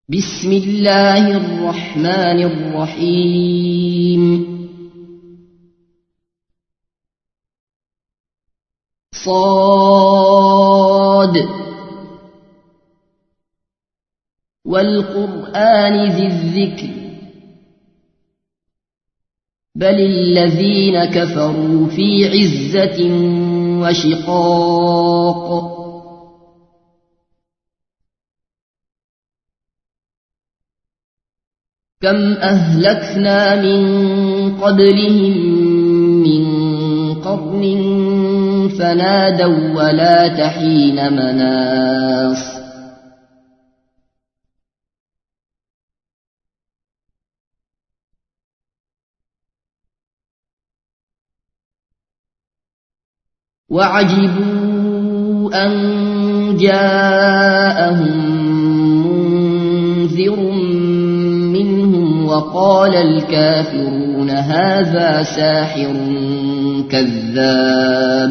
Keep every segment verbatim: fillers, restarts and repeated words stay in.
بسم الله الرحمن الرحيم صاد والقرآن ذي الذكر بل الذين كفروا في عزة وشقاق كم أهلكنا من قبلهم من قرن فنادوا ولا تحين مناص وعجبوا أن جاءهم منذر وقال الكافرون هذا ساحر كذاب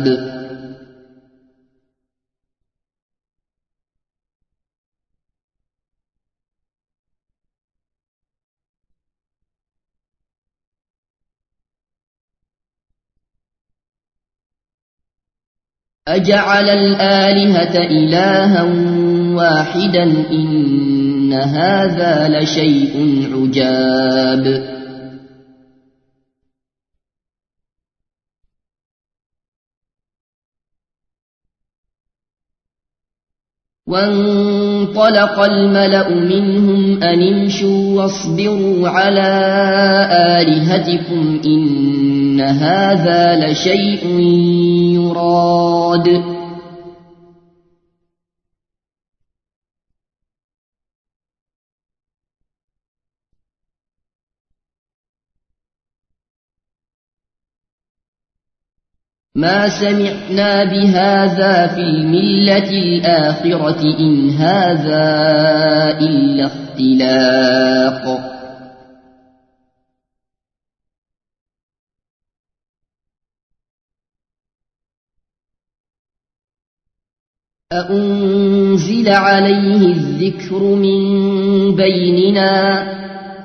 أجعل الآلهة إلها واحدا إن هذا لشيء عجاب وانطلق الملأ منهم أن امشوا واصبروا على آلهتكم إن هذا لشيء يراد ما سمعنا بهذا في الملة الآخرة إن هذا إلا اختلاق أأنزل عليه الذكر من بيننا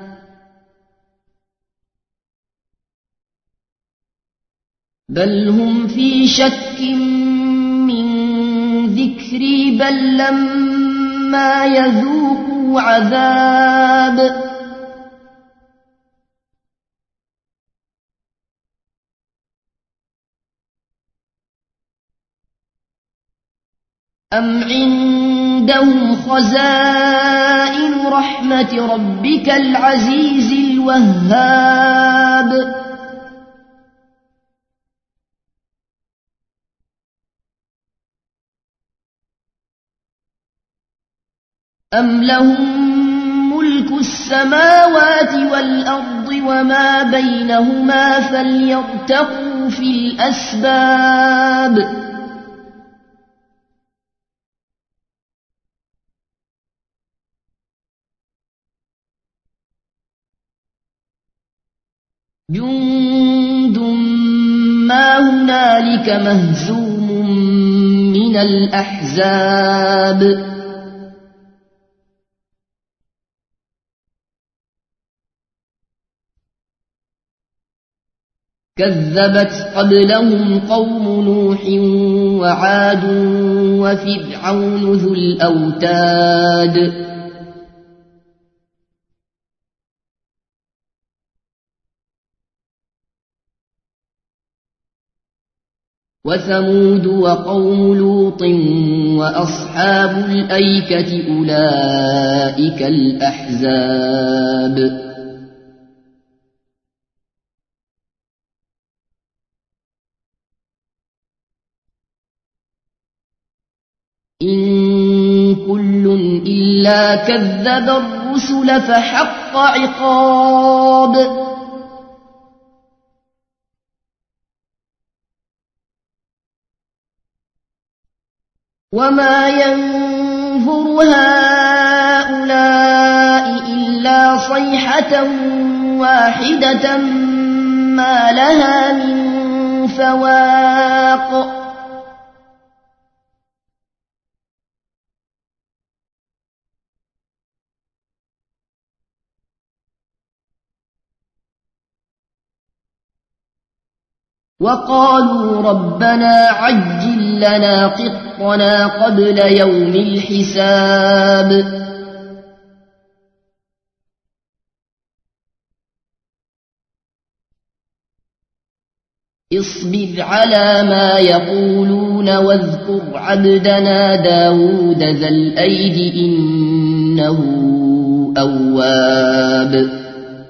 بل هم في شك من ذكري بل لما يذوقوا عذاب أم عندهم خزائن رحمة ربك العزيز الوهاب أم لهم ملك السماوات والأرض وما بينهما فليرتقوا في الأسباب جند ما هنالك مهزوم من الأحزاب كذبت قبلهم قوم نوح وعاد وفرعون ذو الأوتاد وثمود وقوم لوط وأصحاب الأيكة أولئك الأحزاب إن كل إلا كذب الرسل فحق عقاب وما ينظر هؤلاء إلا صيحة واحدة ما لها من فواق وقالوا ربنا عجل لنا قطنا قبل يوم الحساب اصبر على ما يقولون واذكر عبدنا داود ذا الأيد إنه أواب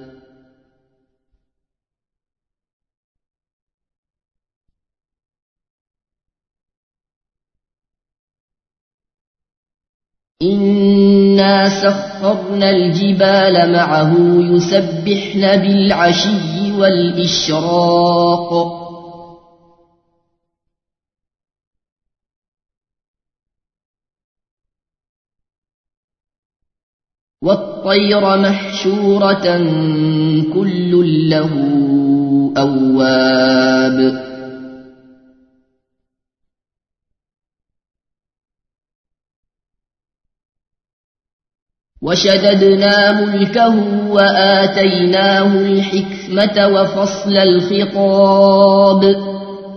إنا سخرنا الجبال معه يسبحن بالعشي والإشراق والطير محشورة كل له أواب وشددنا ملكه وآتيناه الحكمة وفصل الخطاب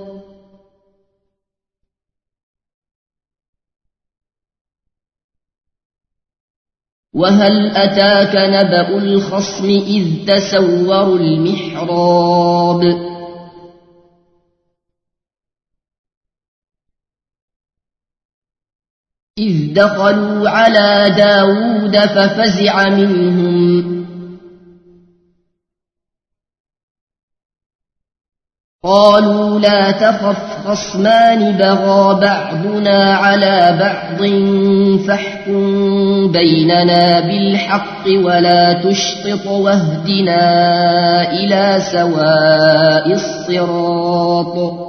وهل أتاك نبأ الخصم إذ تسوروا المحراب إذ دخلوا على داود ففزع منهم قالوا لا تخف خصمان بغى بعضنا على بعض فاحكم بيننا بالحق ولا تشطط واهدنا إلى سواء الصراط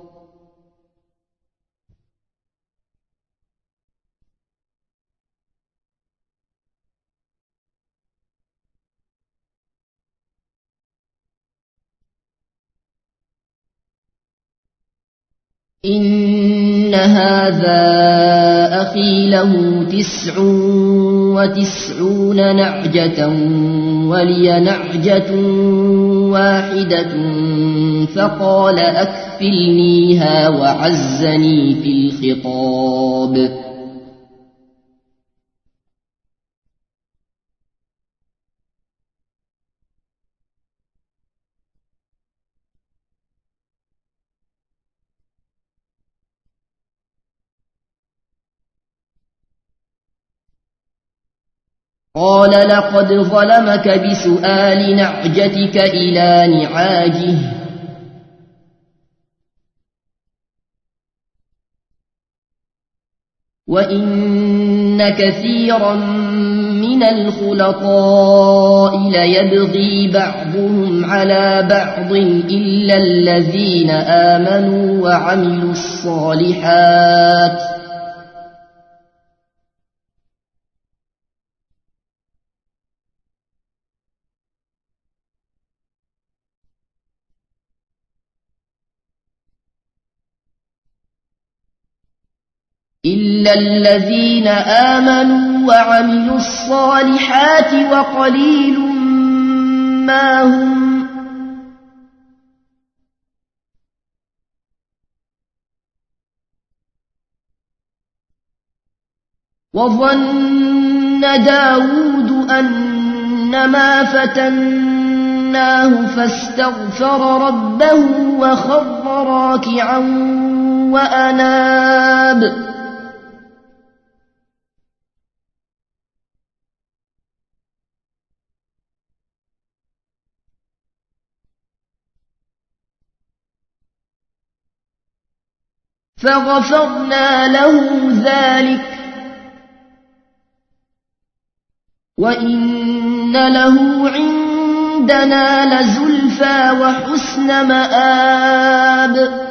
إن هذا أخي له تسع وتسعون نعجة ولي نعجة واحدة فقال أكفلنيها وعزني في الخطاب قال لقد ظلمك بسؤال نعجتك إلى نعاجه وإن كثيرا من الخلطاء ليبغي بعضهم على بعض إلا الذين آمنوا وعملوا الصالحات إلا الذين آمنوا وعملوا الصالحات وقليل ما هم وظن داود أنما فتناه فاستغفر ربه وخر راكعا وأناب فغفرنا له ذلك وإن له عندنا لزلفى وحسن مآب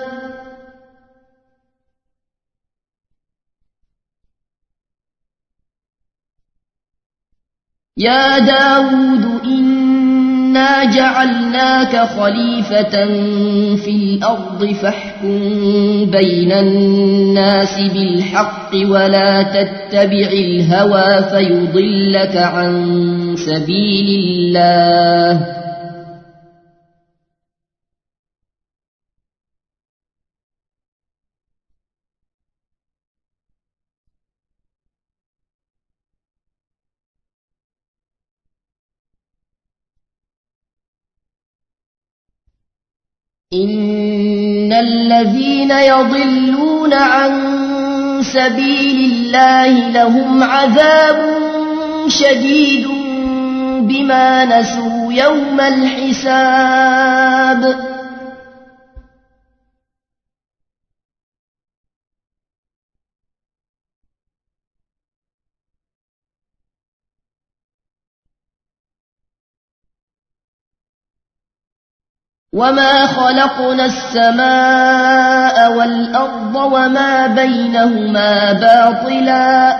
يا داود إنا جعلناك خليفة في الأرض فاحكم بين الناس بالحق ولا تتبع الهوى فيضلك عن سبيل الله إن الذين يضلون عن سبيل الله لهم عذاب شديد بما نسوا يوم الحساب وما خلقنا السماء والأرض وما بينهما باطلا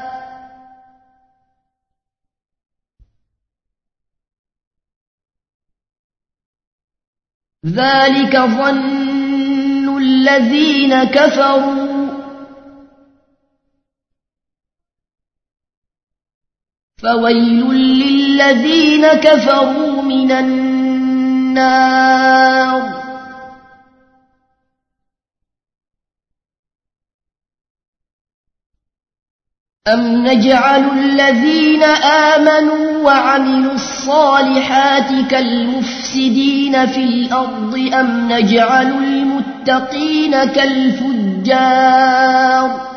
ذلك ظن الذين كفروا فويل للذين كفروا من النار النار أم نجعل الذين آمنوا وعملوا الصالحات كالمفسدين في الأرض أم نجعل المتقين كالفجار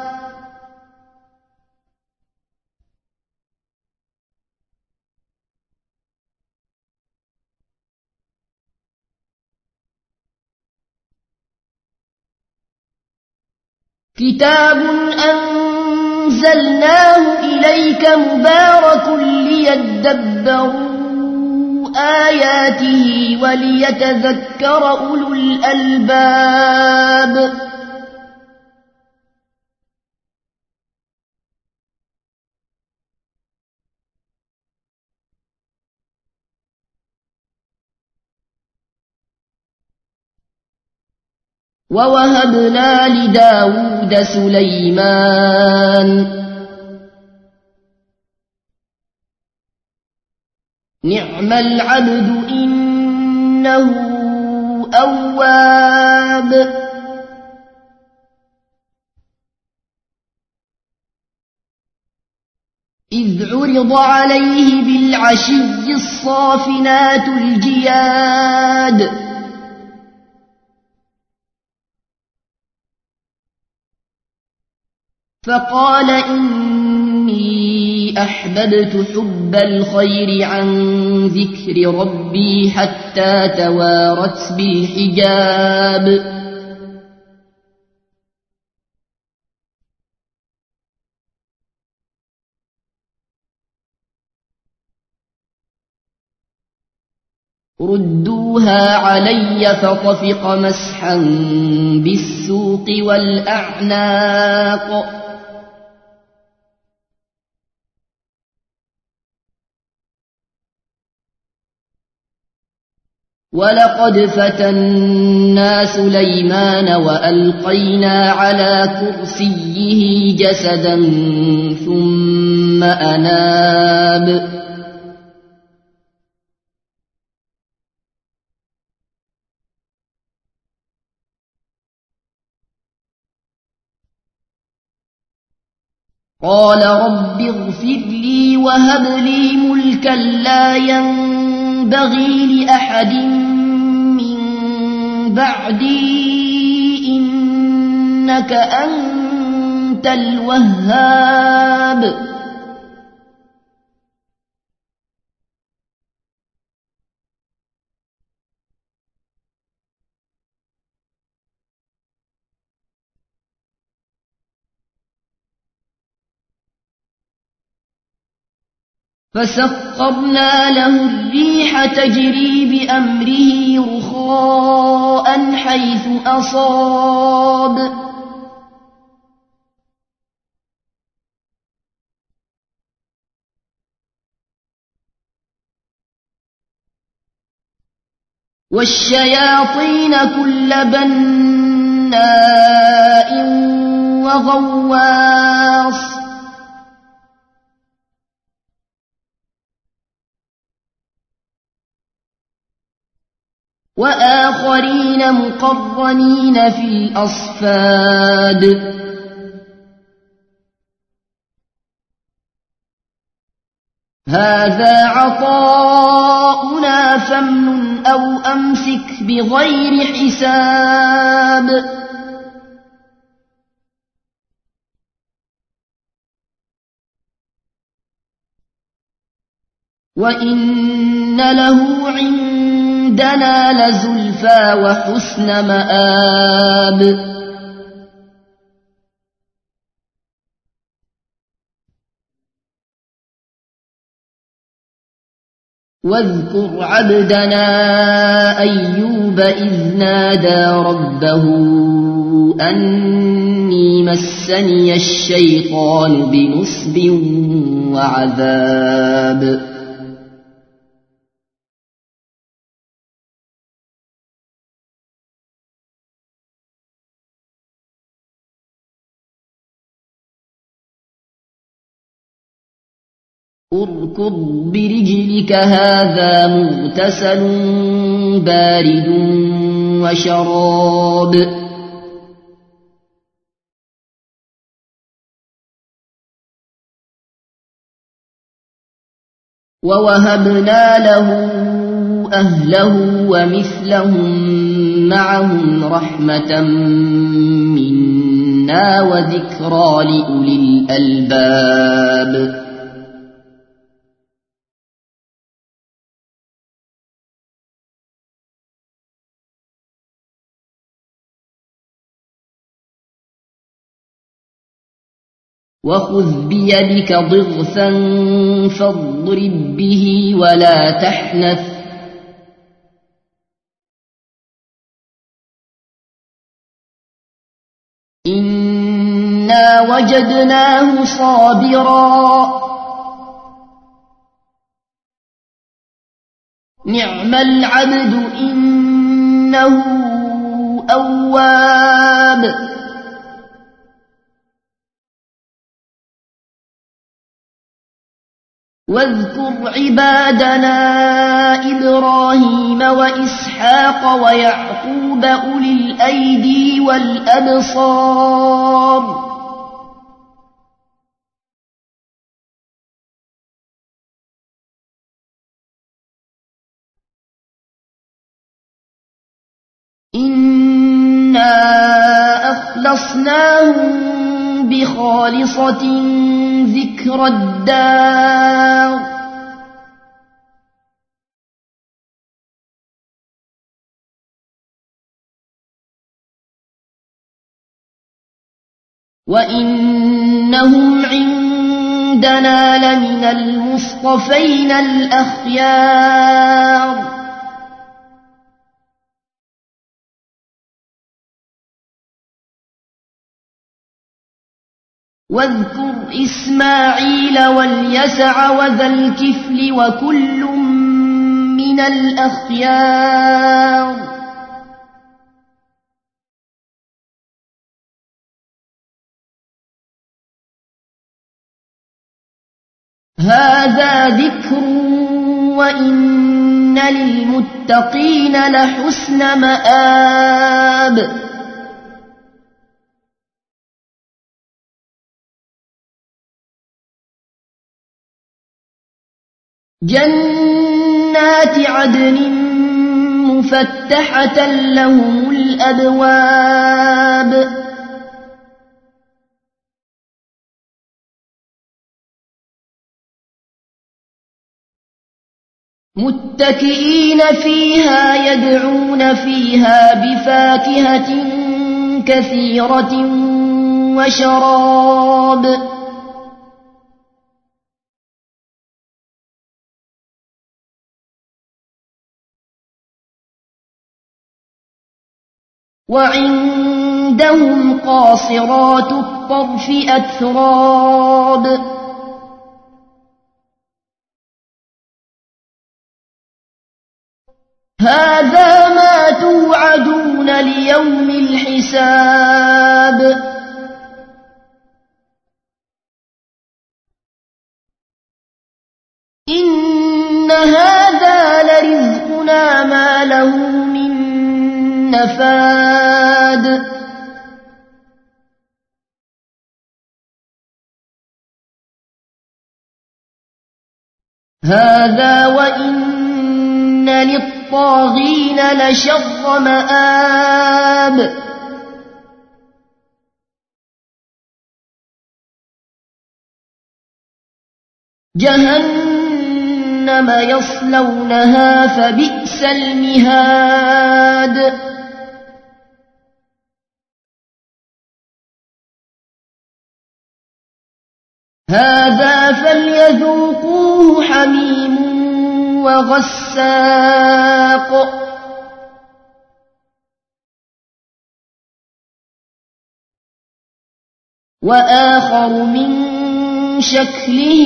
كتاب أنزلناه إليك مبارك ليدبروا آياته وليتذكر أولو الألباب ووهبنا لداود سليمان نعم العبد إنه أواب إذ عرض عليه بالعشي الصافنات الجياد فقال إني أحببت حب الخير عن ذكر ربي حتى توارت بالحجاب ردوها علي فطفق مسحا بالسوق والأعناق ولقد فتنا سليمان وألقينا على كرسيه جسدا ثم أناب قال رب اغفر لي وهب لي ملكا لا ينبغي لأحد من بعدي إنك أنت الوهاب فسخرنا له الريح تجري بأمره رخاء حيث أصاب والشياطين كل بناء وغواص وآخرين مقرنين في الأصفاد هذا عطاؤنا فامنن أو أمسك بغير حساب وإن له عندنا لزلفى وحسن مآب واذكر عبدنا أيوب إذ نادى ربه أني مسني الشيطان بنصب وعذاب اركض برجلك هذا مغتسل بارد وشراب ووهبنا له أهله ومثلهم معهم رحمة منا وذكرى لأولي الألباب وخذ بيدك ضغثا فاضرب به ولا تحنث إنا وجدناه صابرا نعم العبد إنه أواب واذكر عبادنا إبراهيم وإسحاق ويعقوب أولي الأيدي والأبصار إنا أخلصناهم بخالصة ذكر الدار وإنهم عندنا لمن المصطفين الأخيار واذكر إسماعيل واليسع وذا الكفل وكل من الأخيار هذا ذكر وإن للمتقين لحسن مآب جنات عدن مفتحة لهم الأبواب متكئين فيها يدعون فيها بفاكهة كثيرة وشراب وعندهم قاصرات الطرف أتراب هذا ما توعدون ليوم الحساب إن هذا لرزقنا ما له من نفاد هذا وإن للطاغين لشر مآب جهنم يصلونها فبئس المهاد هذا فليذوقوه حميم وغساق وآخر من شكله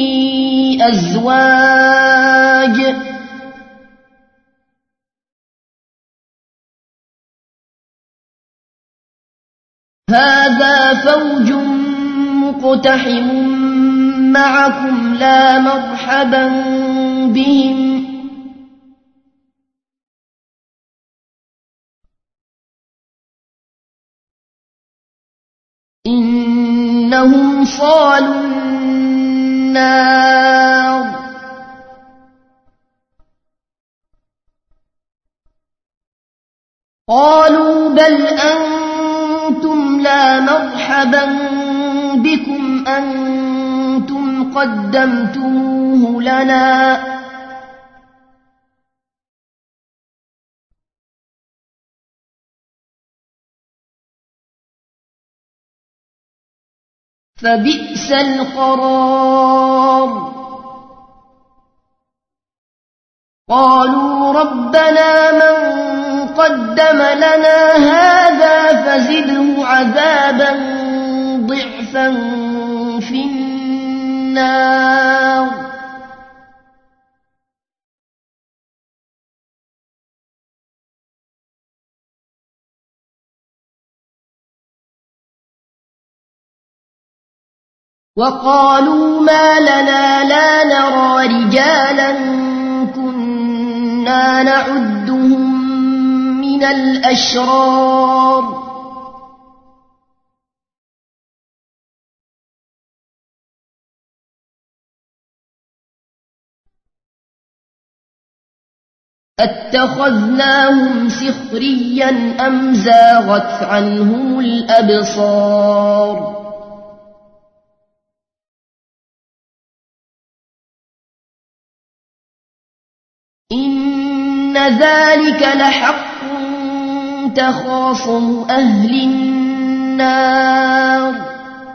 أزواج هذا فوج مقتحم معكم لا مرحبا بهم إنهم صالوا النار قالوا بل أنتم لا مرحبا بكم أنتم قدمتموه لنا فبئس القرار قالوا ربنا من قدم لنا هذا فزده عذابا ضعفا في النار وقالوا ما لنا لا نرى رجالا كنا نعدهم من الأشرار أتخذناهم سخريا أم زاغت عنهم الأبصار إن ذلك لحق تخاصم أهل النار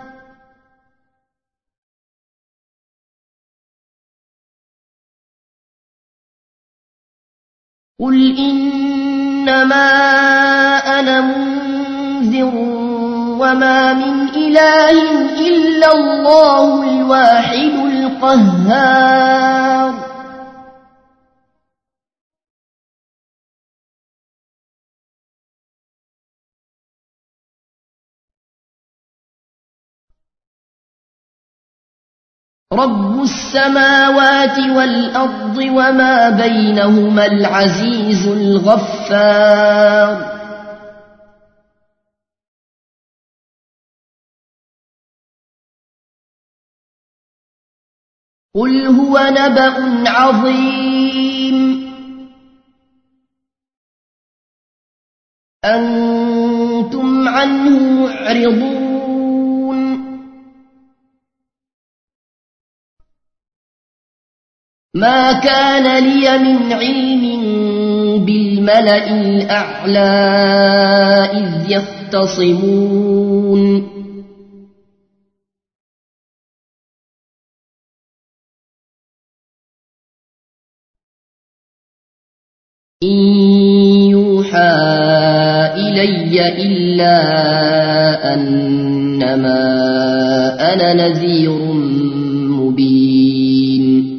قل إنما أنا منذر وما من إله إلا الله الواحد القهار رب السماوات والأرض وما بينهما العزيز الغفار قل هو نبأ عظيم أنتم عنه معرضون ما كان لي من علم بالملأ الأعلى إذ يختصمون إن يوحى إلي إلا أنما أنا نذير مبين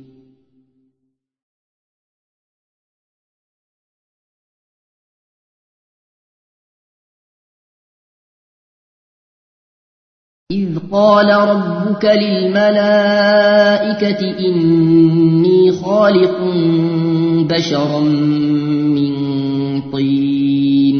إذ قال ربك للملائكة إني خالق بشرا من طين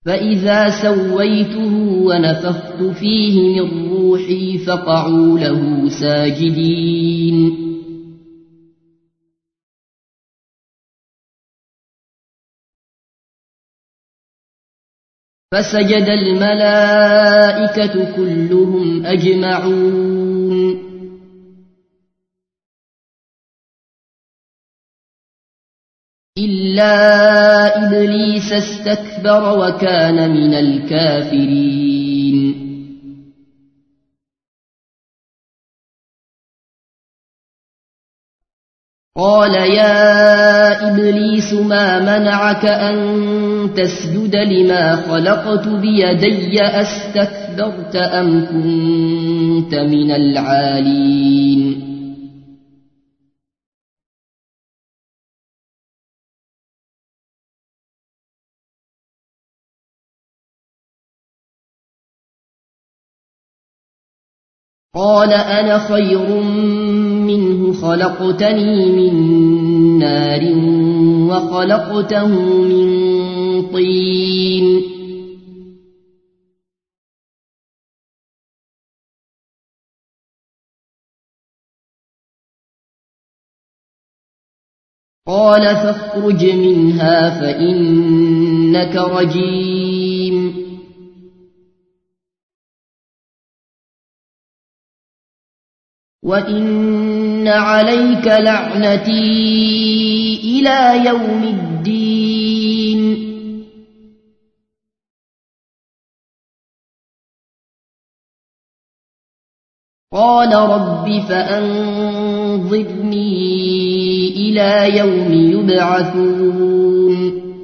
فإذا سويته ونفخت فيه من روحي فقعوا له ساجدين فسجد الملائكة كلهم أجمعون إلا إبليس استكبر وكان من الكافرين قال يا إبليس ما منعك أن تسجد لما خلقت بيدي أستكبرت أم كنت من العالين قال أنا خير منه خلقتني من نار وخلقته من طين قال فاخرج منها فإنك رجيم وإن عليك لعنتي إلى يوم الدين قال رب فأنظرني إلى يوم يبعثون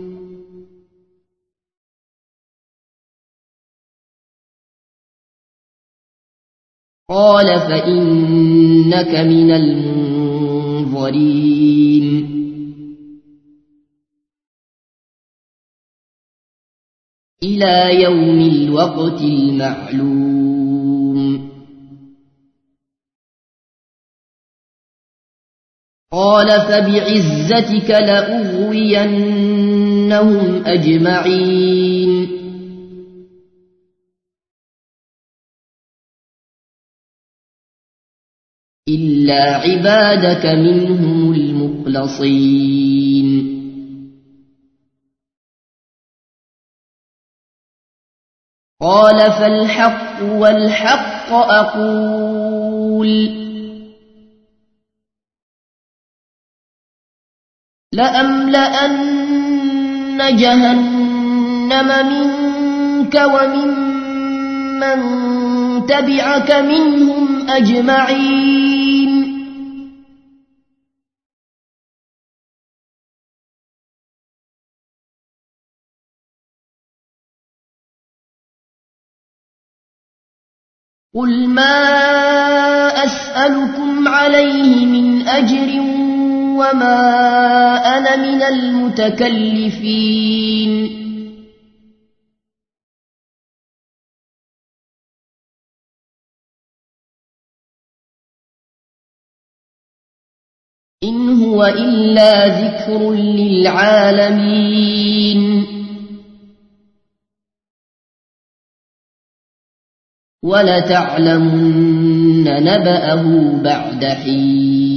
قال فإنك من المنظرين إلى يوم الوقت المعلوم قال فبعزتك لأغوينهم أجمعين إلا عبادك منهم المخلصين قال فالحق والحق أقول لأملأن جهنم منك وممن تبعك منهم أجمعين قل ما أسألكم عليه من أجر وما أنا من المتكلفين إن هو إلا ذكر للعالمين ولتعلمن نبأه بعد حين